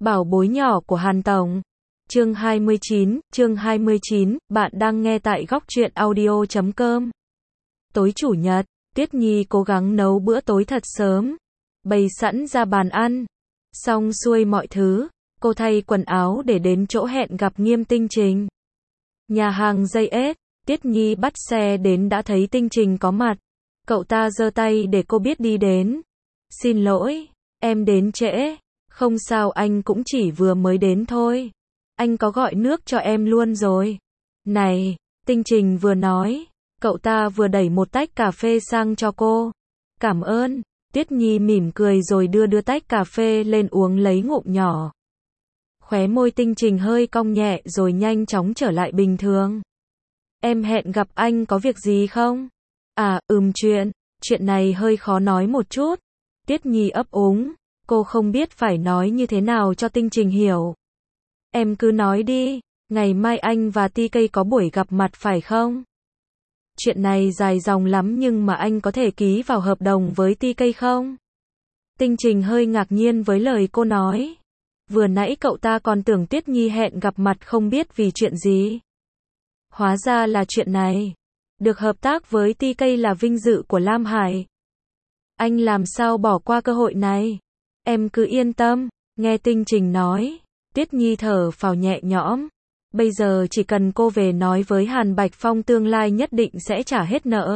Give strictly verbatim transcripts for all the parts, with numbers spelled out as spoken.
Bảo bối nhỏ của Hàn Tổng. Chương hai mươi chín, chương hai mươi chín, bạn đang nghe tại góc truyện audio chấm com. Tối chủ nhật, Tuyết Nhi cố gắng nấu bữa tối thật sớm, bày sẵn ra bàn ăn. Xong xuôi mọi thứ, cô thay quần áo để đến chỗ hẹn gặp Nghiêm Tinh Trình. Nhà hàng dây ếch, Tuyết Nhi bắt xe đến đã thấy Tinh Trình có mặt. Cậu ta giơ tay để cô biết đi đến. Xin lỗi, em đến trễ. Không sao, anh cũng chỉ vừa mới đến thôi. Anh có gọi nước cho em luôn rồi. Này, Tinh Trình vừa nói, cậu ta vừa đẩy một tách cà phê sang cho cô. Cảm ơn. Tuyết Nhi mỉm cười rồi đưa đưa tách cà phê lên uống lấy ngụm nhỏ. Khóe môi Tinh Trình hơi cong nhẹ rồi nhanh chóng trở lại bình thường. Em hẹn gặp anh có việc gì không? À, ừm chuyện, chuyện này hơi khó nói một chút. Tuyết Nhi ấp úng, cô không biết phải nói như thế nào cho Tinh Trình hiểu. Em cứ nói đi, ngày mai anh và tê ca có buổi gặp mặt phải không? Chuyện này dài dòng lắm nhưng mà anh có thể ký vào hợp đồng với tê ca không? Tinh Trình hơi ngạc nhiên với lời cô nói. Vừa nãy cậu ta còn tưởng Tuyết Nhi hẹn gặp mặt không biết vì chuyện gì. Hóa ra là chuyện này. Được hợp tác với tê ca là vinh dự của Lam Hải. Anh làm sao bỏ qua cơ hội này? Em cứ yên tâm, nghe Tinh Trình nói. Tuyết Nhi thở phào nhẹ nhõm. Bây giờ chỉ cần cô về nói với Hàn Bạch Phong tương lai nhất định sẽ trả hết nợ.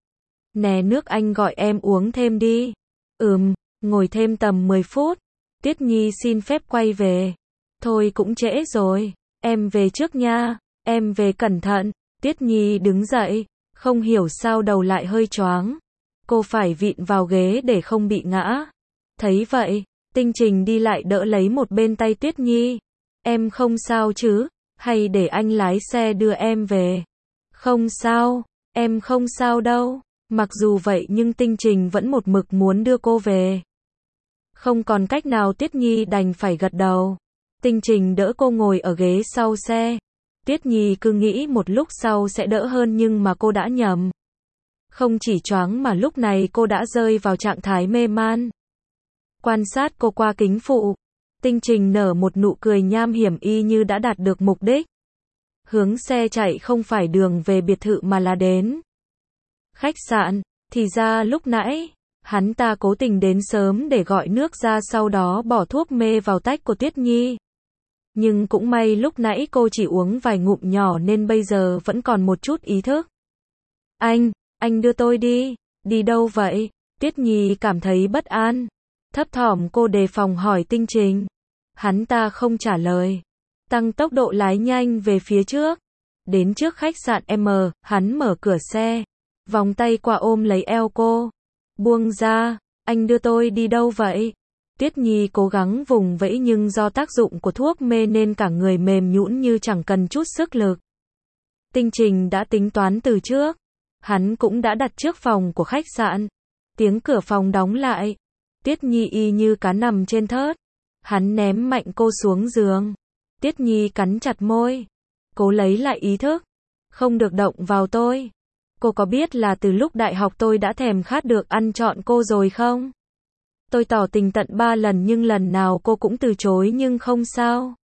Nè, nước anh gọi em uống thêm đi. Ừm, ngồi thêm tầm mười phút. Tuyết Nhi xin phép quay về. Thôi cũng trễ rồi, em về trước nha, em về cẩn thận. Tuyết Nhi đứng dậy, không hiểu sao đầu lại hơi choáng. Cô phải vịn vào ghế để không bị ngã. Thấy vậy, Tinh Trình đi lại đỡ lấy một bên tay Tuyết Nhi. Em không sao chứ, hay để anh lái xe đưa em về? Không sao, em không sao đâu. Mặc dù vậy nhưng Tinh Trình vẫn một mực muốn đưa cô về. Không còn cách nào, Tuyết Nhi đành phải gật đầu. Tinh Trình đỡ cô ngồi ở ghế sau xe. Tuyết Nhi cứ nghĩ một lúc sau sẽ đỡ hơn nhưng mà cô đã nhầm. Không chỉ choáng mà lúc này cô đã rơi vào trạng thái mê man. Quan sát cô qua kính phụ, Tinh Trình nở một nụ cười nham hiểm y như đã đạt được mục đích. Hướng xe chạy không phải đường về biệt thự mà là đến khách sạn. Thì ra lúc nãy, hắn ta cố tình đến sớm để gọi nước ra sau đó bỏ thuốc mê vào tách của Tuyết Nhi. Nhưng cũng may lúc nãy cô chỉ uống vài ngụm nhỏ nên bây giờ vẫn còn một chút ý thức. Anh, anh đưa tôi đi. Đi đâu vậy? Tuyết Nhi cảm thấy bất an. Thấp thỏm cô đề phòng hỏi Tinh Trình. Hắn ta không trả lời. Tăng tốc độ lái nhanh về phía trước. Đến trước khách sạn M, hắn mở cửa xe. Vòng tay qua ôm lấy eo cô. Buông ra, anh đưa tôi đi đâu vậy? Tuyết Nhi cố gắng vùng vẫy nhưng do tác dụng của thuốc mê nên cả người mềm nhũn như chẳng cần chút sức lực. Tinh Trình đã tính toán từ trước. Hắn cũng đã đặt trước phòng của khách sạn. Tiếng cửa phòng đóng lại. Tuyết Nhi y như cá nằm trên thớt. Hắn ném mạnh cô xuống giường. Tuyết Nhi cắn chặt môi. Cố lấy lại ý thức. Không được động vào tôi. Cô có biết là từ lúc đại học tôi đã thèm khát được ăn trọn cô rồi không? Tôi tỏ tình tận ba lần nhưng lần nào cô cũng từ chối nhưng không sao.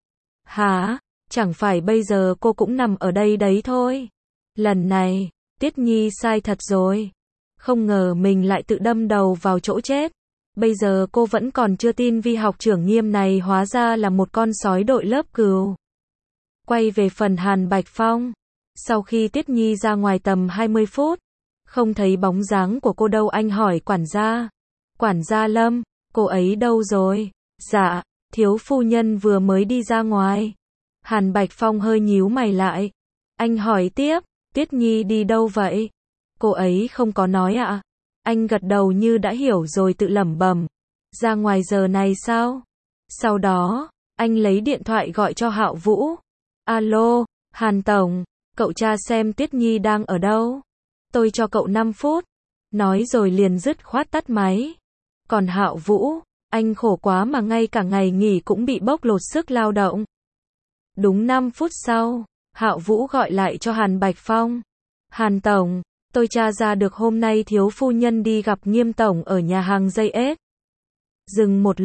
Hả? Chẳng phải bây giờ cô cũng nằm ở đây đấy thôi. Lần này, Tuyết Nhi sai thật rồi. Không ngờ mình lại tự đâm đầu vào chỗ chết. Bây giờ cô vẫn còn chưa tin vi học trưởng Nghiêm này hóa ra là một con sói đội lớp cừu. Quay về phần Hàn Bạch Phong. Sau khi Tuyết Nhi ra ngoài tầm hai mươi phút, không thấy bóng dáng của cô đâu, anh hỏi quản gia. Quản gia Lâm, cô ấy đâu rồi? Dạ, thiếu phu nhân vừa mới đi ra ngoài. Hàn Bạch Phong hơi nhíu mày lại. Anh hỏi tiếp, Tuyết Nhi đi đâu vậy? Cô ấy không có nói ạ. À? Anh gật đầu như đã hiểu rồi tự lẩm bẩm. Ra ngoài giờ này sao? Sau đó, anh lấy điện thoại gọi cho Hạo Vũ. Alo, Hàn Tổng, cậu tra xem Tuyết Nhi đang ở đâu. Tôi cho cậu năm phút. Nói rồi liền dứt khoát tắt máy. Còn Hạo Vũ, anh khổ quá mà ngay cả ngày nghỉ cũng bị bóc lột sức lao động. Đúng năm phút sau, Hạo Vũ gọi lại cho Hàn Bạch Phong. Hàn Tổng, tôi tra ra được hôm nay thiếu phu nhân đi gặp Nghiêm Tổng ở nhà hàng dây ếch. Dừng một lúc,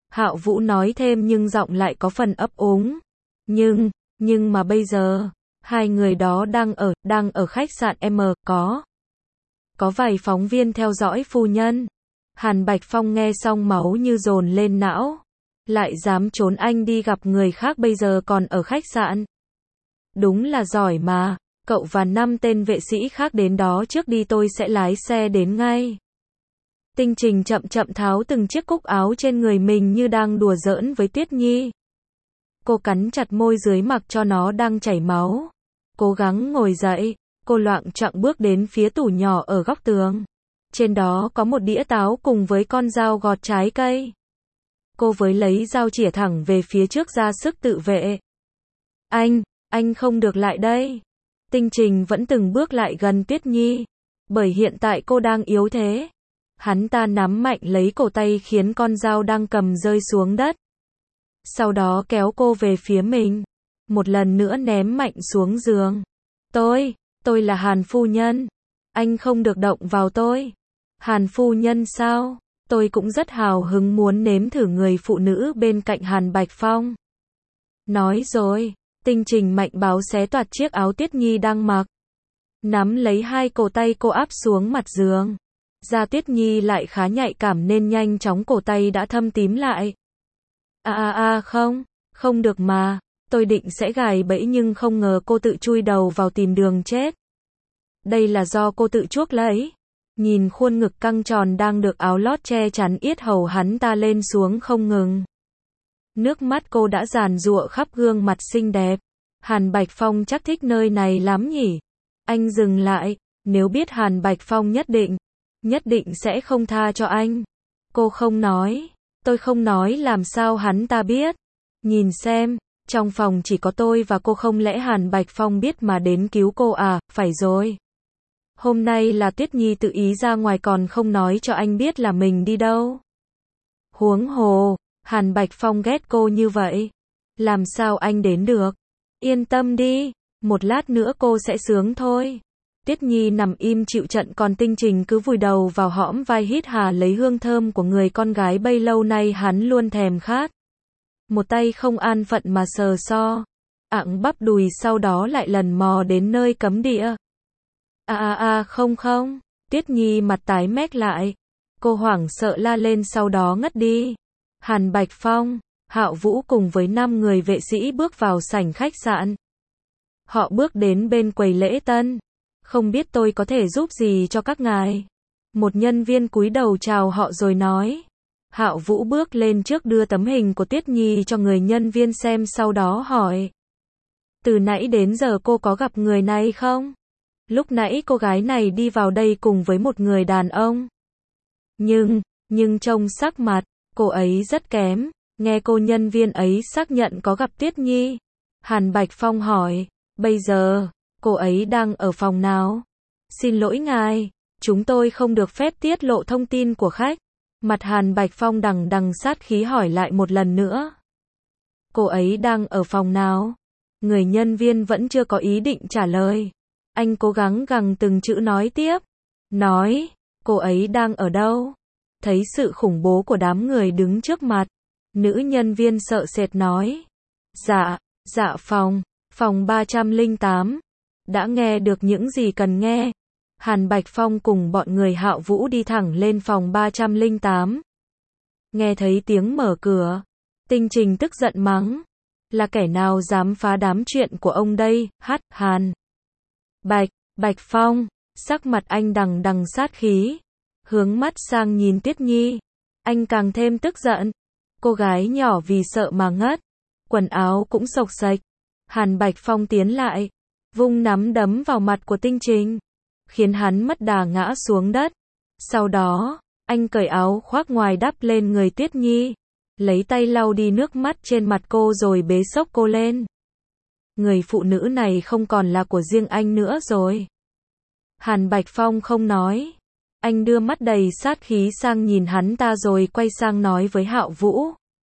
Hạo Vũ nói thêm nhưng giọng lại có phần ấp úng. Nhưng, nhưng mà bây giờ, hai người đó đang ở, đang ở khách sạn M, có. Có vài phóng viên theo dõi phu nhân. Hàn Bạch Phong nghe xong máu như dồn lên não. Lại dám trốn anh đi gặp người khác bây giờ còn ở khách sạn. Đúng là giỏi mà, cậu và năm tên vệ sĩ khác đến đó trước đi, tôi sẽ lái xe đến ngay. Tinh Trình chậm chậm tháo từng chiếc cúc áo trên người mình như đang đùa giỡn với Tuyết Nhi. Cô cắn chặt môi dưới mặc cho nó đang chảy máu. Cố gắng ngồi dậy, cô loạng choạng bước đến phía tủ nhỏ ở góc tường. Trên đó có một đĩa táo cùng với con dao gọt trái cây. Cô với lấy dao chĩa thẳng về phía trước ra sức tự vệ. Anh, anh không được lại đây. Tinh Trình vẫn từng bước lại gần Tuyết Nhi. Bởi hiện tại cô đang yếu thế. Hắn ta nắm mạnh lấy cổ tay khiến con dao đang cầm rơi xuống đất. Sau đó kéo cô về phía mình. Một lần nữa ném mạnh xuống giường. Tôi, tôi là Hàn phu nhân. Anh không được động vào tôi. Hàn phu nhân sao? Tôi cũng rất hào hứng muốn nếm thử người phụ nữ bên cạnh Hàn Bạch Phong. Nói rồi, Tinh Trình mạnh báo xé toạc chiếc áo Tuyết Nhi đang mặc. Nắm lấy hai cổ tay cô áp xuống mặt giường. Da Tuyết Nhi lại khá nhạy cảm nên nhanh chóng cổ tay đã thâm tím lại. À à à không, không được mà. Tôi định sẽ gài bẫy nhưng không ngờ cô tự chui đầu vào tìm đường chết. Đây là do cô tự chuốc lấy. Nhìn khuôn ngực căng tròn đang được áo lót che chắn yết hầu hắn ta lên xuống không ngừng. Nước mắt cô đã giàn giụa khắp gương mặt xinh đẹp. Hàn Bạch Phong chắc thích nơi này lắm nhỉ. Anh dừng lại, nếu biết Hàn Bạch Phong nhất định, nhất định sẽ không tha cho anh. Cô không nói, tôi không nói làm sao hắn ta biết. Nhìn xem, trong phòng chỉ có tôi và cô, không lẽ Hàn Bạch Phong biết mà đến cứu cô à, phải rồi. Hôm nay là Tuyết Nhi tự ý ra ngoài còn không nói cho anh biết là mình đi đâu. Huống hồ, Hàn Bạch Phong ghét cô như vậy. Làm sao anh đến được? Yên tâm đi, một lát nữa cô sẽ sướng thôi. Tuyết Nhi nằm im chịu trận còn Tinh Trình cứ vùi đầu vào hõm vai hít hà lấy hương thơm của người con gái bấy lâu nay hắn luôn thèm khát. Một tay không an phận mà sờ so, ẵng bắp đùi sau đó lại lần mò đến nơi cấm địa. À à à không không, Tuyết Nhi mặt tái mét lại. Cô hoảng sợ la lên sau đó ngất đi. Hàn Bạch Phong, Hạo Vũ cùng với năm người vệ sĩ bước vào sảnh khách sạn. Họ bước đến bên quầy lễ tân. Không biết tôi có thể giúp gì cho các ngài. Một nhân viên cúi đầu chào họ rồi nói. Hạo Vũ bước lên trước đưa tấm hình của Tuyết Nhi cho người nhân viên xem sau đó hỏi. Từ nãy đến giờ cô có gặp người này không? Lúc nãy cô gái này đi vào đây cùng với một người đàn ông. Nhưng, nhưng trông sắc mặt, cô ấy rất kém. Nghe cô nhân viên ấy xác nhận có gặp Tuyết Nhi. Hàn Bạch Phong hỏi, bây giờ, cô ấy đang ở phòng nào? Xin lỗi ngài, chúng tôi không được phép tiết lộ thông tin của khách. Mặt Hàn Bạch Phong đằng đằng sát khí hỏi lại một lần nữa. Cô ấy đang ở phòng nào? Người nhân viên vẫn chưa có ý định trả lời. Anh cố gắng gằng từng chữ nói tiếp. Nói, cô ấy đang ở đâu? Thấy sự khủng bố của đám người đứng trước mặt. Nữ nhân viên sợ sệt nói. Dạ, dạ phòng, phòng ba trăm lẻ tám. Đã nghe được những gì cần nghe. Hàn Bạch Phong cùng bọn người Hạo Vũ đi thẳng lên phòng ba trăm lẻ tám. Nghe thấy tiếng mở cửa. Tinh Trình tức giận mắng. Là kẻ nào dám phá đám chuyện của ông đây, hát, Hàn. Bạch, Bạch Phong, sắc mặt anh đằng đằng sát khí. Hướng mắt sang nhìn Tuyết Nhi. Anh càng thêm tức giận. Cô gái nhỏ vì sợ mà ngất. Quần áo cũng xộc xệch. Hàn Bạch Phong tiến lại. Vung nắm đấm vào mặt của Tinh Trình. Khiến hắn mất đà ngã xuống đất. Sau đó, anh cởi áo khoác ngoài đắp lên người Tuyết Nhi. Lấy tay lau đi nước mắt trên mặt cô rồi bế xốc cô lên. Người phụ nữ này không còn là của riêng anh nữa rồi. Hàn Bạch Phong không nói. Anh đưa mắt đầy sát khí sang nhìn hắn ta rồi quay sang nói với Hạo Vũ.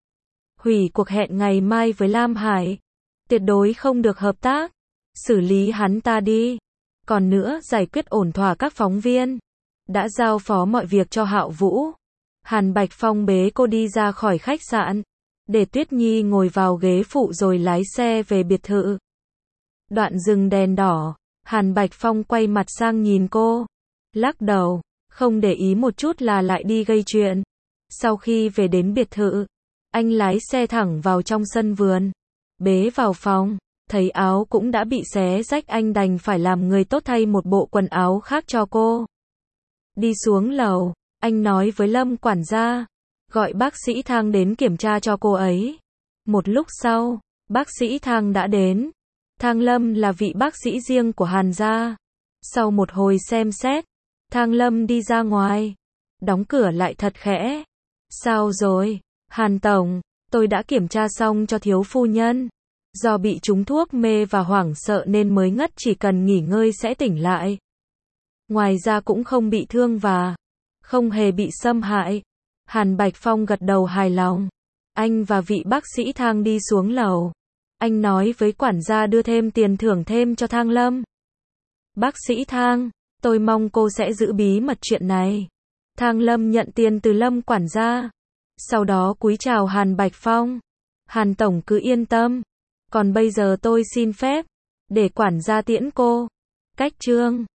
Hủy cuộc hẹn ngày mai với Lam Hải. Tuyệt đối không được hợp tác. Xử lý hắn ta đi. Còn nữa giải quyết ổn thỏa các phóng viên. Đã giao phó mọi việc cho Hạo Vũ. Hàn Bạch Phong bế cô đi ra khỏi khách sạn, để Tuyết Nhi ngồi vào ghế phụ rồi lái xe về biệt thự. Đoạn dừng đèn đỏ, Hàn Bạch Phong quay mặt sang nhìn cô, lắc đầu, không để ý một chút là lại đi gây chuyện. Sau khi về đến biệt thự, anh lái xe thẳng vào trong sân vườn, bế vào phòng, thấy áo cũng đã bị xé rách, anh đành phải làm người tốt thay một bộ quần áo khác cho cô. Đi xuống lầu, anh nói với Lâm quản gia, gọi bác sĩ Thang đến kiểm tra cho cô ấy. Một lúc sau, bác sĩ Thang đã đến. Thang Lâm là vị bác sĩ riêng của Hàn gia. Sau một hồi xem xét, Thang Lâm đi ra ngoài, đóng cửa lại thật khẽ. Sao rồi, Hàn tổng, tôi đã kiểm tra xong cho thiếu phu nhân. Do bị trúng thuốc mê và hoảng sợ nên mới ngất, chỉ cần nghỉ ngơi sẽ tỉnh lại. Ngoài ra cũng không bị thương và không hề bị xâm hại. Hàn Bạch Phong gật đầu hài lòng. Anh và vị bác sĩ Thang đi xuống lầu. Anh nói với quản gia đưa thêm tiền thưởng thêm cho Thang Lâm. Bác sĩ Thang, tôi mong cô sẽ giữ bí mật chuyện này. Thang Lâm nhận tiền từ Lâm quản gia. Sau đó cúi chào Hàn Bạch Phong. Hàn tổng cứ yên tâm. Còn bây giờ tôi xin phép để quản gia tiễn cô. Cách chương